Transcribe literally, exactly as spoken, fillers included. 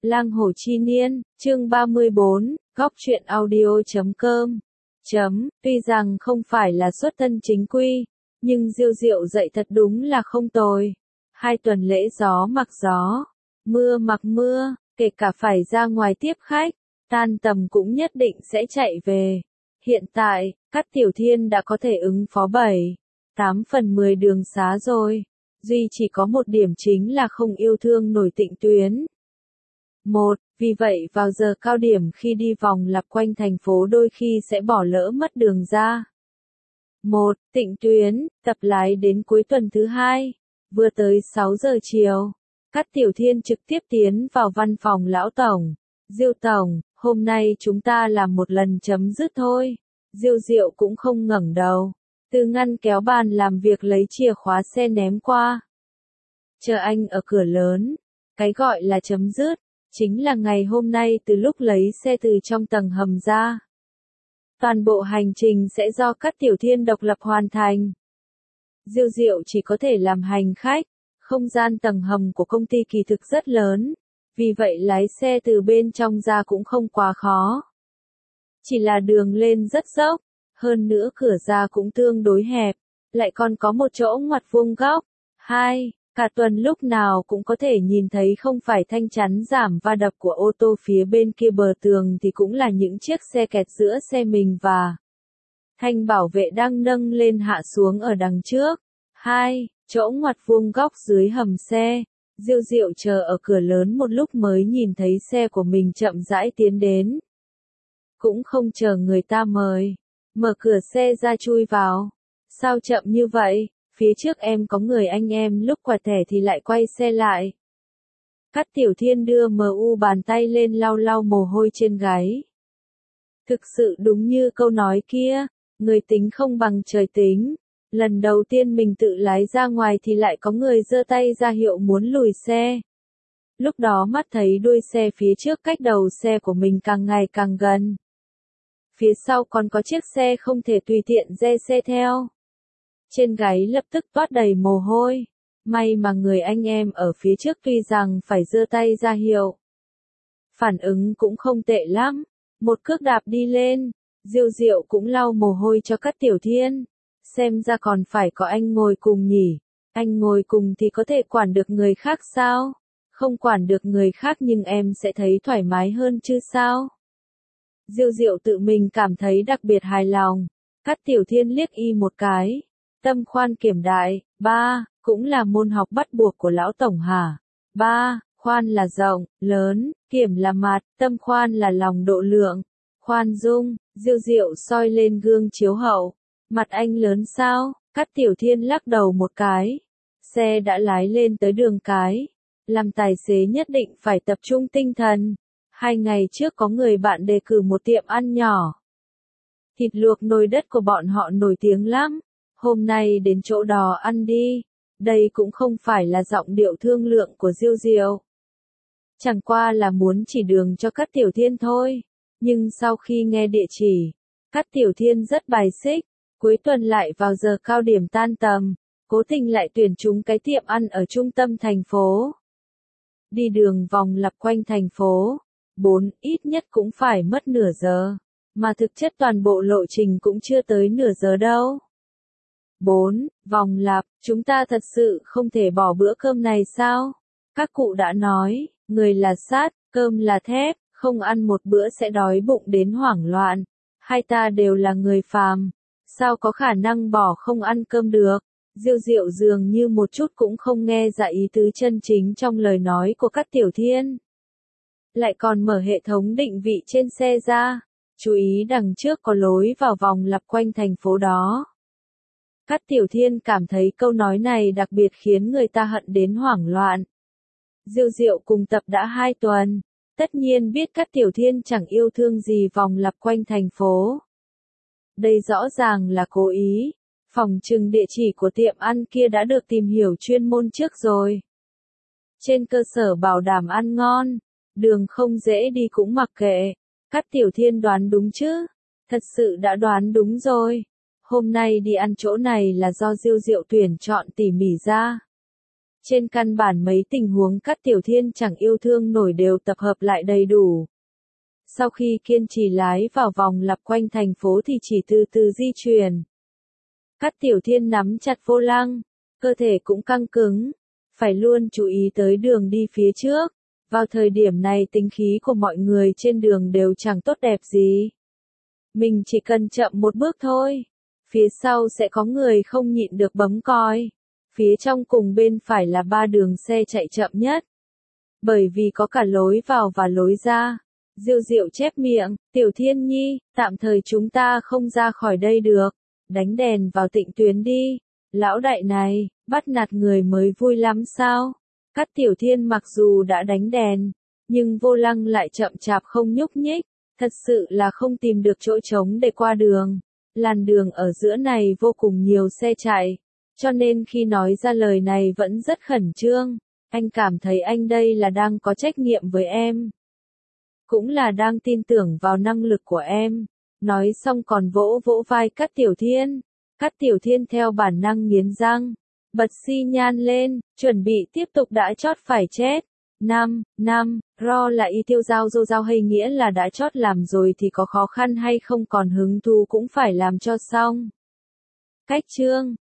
Lang Hồ Chi Niên, chương ba mươi bốn, góc truyện audio chấm com. Chấm, tuy rằng không phải là xuất thân chính quy, nhưng Diêu Diệu dạy thật đúng là không tồi. Hai tuần lễ gió mặc gió, mưa mặc mưa, kể cả phải ra ngoài tiếp khách, tan tầm cũng nhất định sẽ chạy về. Hiện tại, Cát Tiểu Thiên đã có thể ứng phó bảy, tám phần mười đường xá rồi. Duy chỉ có một điểm chính là không yêu thương nổi Tịnh Tuyến. Một, vì vậy vào giờ cao điểm khi đi vòng lặp quanh thành phố đôi khi sẽ bỏ lỡ mất đường ra. Một, Tịnh Tuyến, tập lái đến cuối tuần thứ hai, vừa tới sáu giờ chiều. Cát Tiểu Thiên trực tiếp tiến vào văn phòng lão tổng. Diêu tổng, hôm nay chúng ta làm một lần chấm dứt thôi. Diêu Diệu cũng không ngẩng đầu. Từ ngăn kéo bàn làm việc lấy chìa khóa xe ném qua. Chờ anh ở cửa lớn. Cái gọi là chấm dứt, chính là ngày hôm nay từ lúc lấy xe từ trong tầng hầm ra. Toàn bộ hành trình sẽ do Cát Tiểu Thiên độc lập hoàn thành. Diêu Diệu chỉ có thể làm hành khách. Không gian tầng hầm của công ty kỳ thực rất lớn. Vì vậy lái xe từ bên trong ra cũng không quá khó. Chỉ là đường lên rất dốc. Hơn nữa cửa ra cũng tương đối hẹp. Lại còn có một chỗ ngoặt vuông góc. Hai, cả tuần lúc nào cũng có thể nhìn thấy không phải thanh chắn giảm va đập của ô tô phía bên kia bờ tường thì cũng là những chiếc xe kẹt giữa xe mình và thanh bảo vệ đang nâng lên hạ xuống ở đằng trước. Hai, chỗ ngoặt vuông góc dưới hầm xe. Diêu Diệu chờ ở cửa lớn một lúc mới nhìn thấy xe của mình chậm rãi tiến đến. Cũng không chờ người ta mời. Mở cửa xe ra chui vào. Sao chậm như vậy? Phía trước em có người anh em lúc quẹt thẻ thì lại quay xe lại. Cát Tiểu Thiên đưa mờ u bàn tay lên lau lau mồ hôi trên gáy. Thực sự đúng như câu nói kia, người tính không bằng trời tính. Lần đầu tiên mình tự lái ra ngoài thì lại có người giơ tay ra hiệu muốn lùi xe. Lúc đó mắt thấy đuôi xe phía trước cách đầu xe của mình càng ngày càng gần. Phía sau còn có chiếc xe không thể tùy tiện re xe theo. Trên gáy lập tức toát đầy mồ hôi. May mà người anh em ở phía trước tuy rằng phải giơ tay ra hiệu. Phản ứng cũng không tệ lắm. Một cước đạp đi lên. Diêu Diệu cũng lau mồ hôi cho Cát Tiểu Thiên. Xem ra còn phải có anh ngồi cùng nhỉ. Anh ngồi cùng thì có thể quản được người khác sao? Không quản được người khác nhưng em sẽ thấy thoải mái hơn chứ sao? Diêu Diệu tự mình cảm thấy đặc biệt hài lòng. Cát Tiểu Thiên liếc y một cái. Tâm khoan kiểm đại. Ba, cũng là môn học bắt buộc của lão tổng hả? Ba, khoan là rộng, lớn, kiểm là mặt, tâm khoan là lòng độ lượng. Khoan dung, Diêu Diệu soi lên gương chiếu hậu. Mặt anh lớn sao? Cát Tiểu Thiên lắc đầu một cái. Xe đã lái lên tới đường cái. Làm tài xế nhất định phải tập trung tinh thần. Hai ngày trước có người bạn đề cử một tiệm ăn nhỏ. Thịt luộc nồi đất của bọn họ nổi tiếng lắm. Hôm nay đến chỗ đó ăn đi. Đây cũng không phải là giọng điệu thương lượng của Diêu Diệu. Chẳng qua là muốn chỉ đường cho Cát Tiểu Thiên thôi. Nhưng sau khi nghe địa chỉ, Cát Tiểu Thiên rất bài xích. Cuối tuần lại vào giờ cao điểm tan tầm. Cố tình lại tuyển chúng cái tiệm ăn ở trung tâm thành phố. Đi đường vòng lặp quanh thành phố. Bốn, ít nhất cũng phải mất nửa giờ. Mà thực chất toàn bộ lộ trình cũng chưa tới nửa giờ đâu. Bốn, vòng lặp, chúng ta thật sự không thể bỏ bữa cơm này sao? Các cụ đã nói, người là sắt, cơm là thép, không ăn một bữa sẽ đói bụng đến hoảng loạn. Hai ta đều là người phàm, sao có khả năng bỏ không ăn cơm được? Diêu Diệu dường như một chút cũng không nghe ra ý tứ chân chính trong lời nói của Cát Tiểu Thiên. Lại còn mở hệ thống định vị trên xe ra. Chú ý đằng trước có lối vào vòng lặp quanh thành phố đó. Cát Tiểu Thiên cảm thấy câu nói này đặc biệt khiến người ta hận đến hoảng loạn. Diêu Diệu cùng tập đã hai tuần. Tất nhiên biết Cát Tiểu Thiên chẳng yêu thương gì vòng lặp quanh thành phố. Đây rõ ràng là cố ý. Phòng trừng địa chỉ của tiệm ăn kia đã được tìm hiểu chuyên môn trước rồi. Trên cơ sở bảo đảm ăn ngon. Đường không dễ đi cũng mặc kệ. Cát Tiểu Thiên đoán đúng chứ? Thật sự đã đoán đúng rồi. Hôm nay đi ăn chỗ này là do Diêu Diệu tuyển chọn tỉ mỉ ra. Trên căn bản mấy tình huống Cát Tiểu Thiên chẳng yêu thương nổi đều tập hợp lại đầy đủ. Sau khi kiên trì lái vào vòng lặp quanh thành phố thì chỉ từ từ di chuyển. Cát Tiểu Thiên nắm chặt vô lăng, cơ thể cũng căng cứng, phải luôn chú ý tới đường đi phía trước. Vào thời điểm này tính khí của mọi người trên đường đều chẳng tốt đẹp gì. Mình chỉ cần chậm một bước thôi. Phía sau sẽ có người không nhịn được bấm còi. Phía trong cùng bên phải là ba đường xe chạy chậm nhất. Bởi vì có cả lối vào và lối ra. Diệu Diệu chép miệng, Tiểu Thiên Nhi, tạm thời chúng ta không ra khỏi đây được. Đánh đèn vào Tịnh Tuyến đi. Lão đại này, bắt nạt người mới vui lắm sao? Cát Tiểu Thiên mặc dù đã đánh đèn, nhưng vô lăng lại chậm chạp không nhúc nhích, thật sự là không tìm được chỗ trống để qua đường. Làn đường ở giữa này vô cùng nhiều xe chạy, cho nên khi nói ra lời này vẫn rất khẩn trương. Anh cảm thấy anh đây là đang có trách nhiệm với em. Cũng là đang tin tưởng vào năng lực của em. Nói xong còn vỗ vỗ vai Cát Tiểu Thiên. Cát Tiểu Thiên theo bản năng nghiến răng, bật xi nhan lên, chuẩn bị tiếp tục đã chót phải chết. Năm, năm, ro là y tiêu giao dô giao hay nghĩa là đã chót làm rồi thì có khó khăn hay không còn hứng thú cũng phải làm cho xong. Cách chương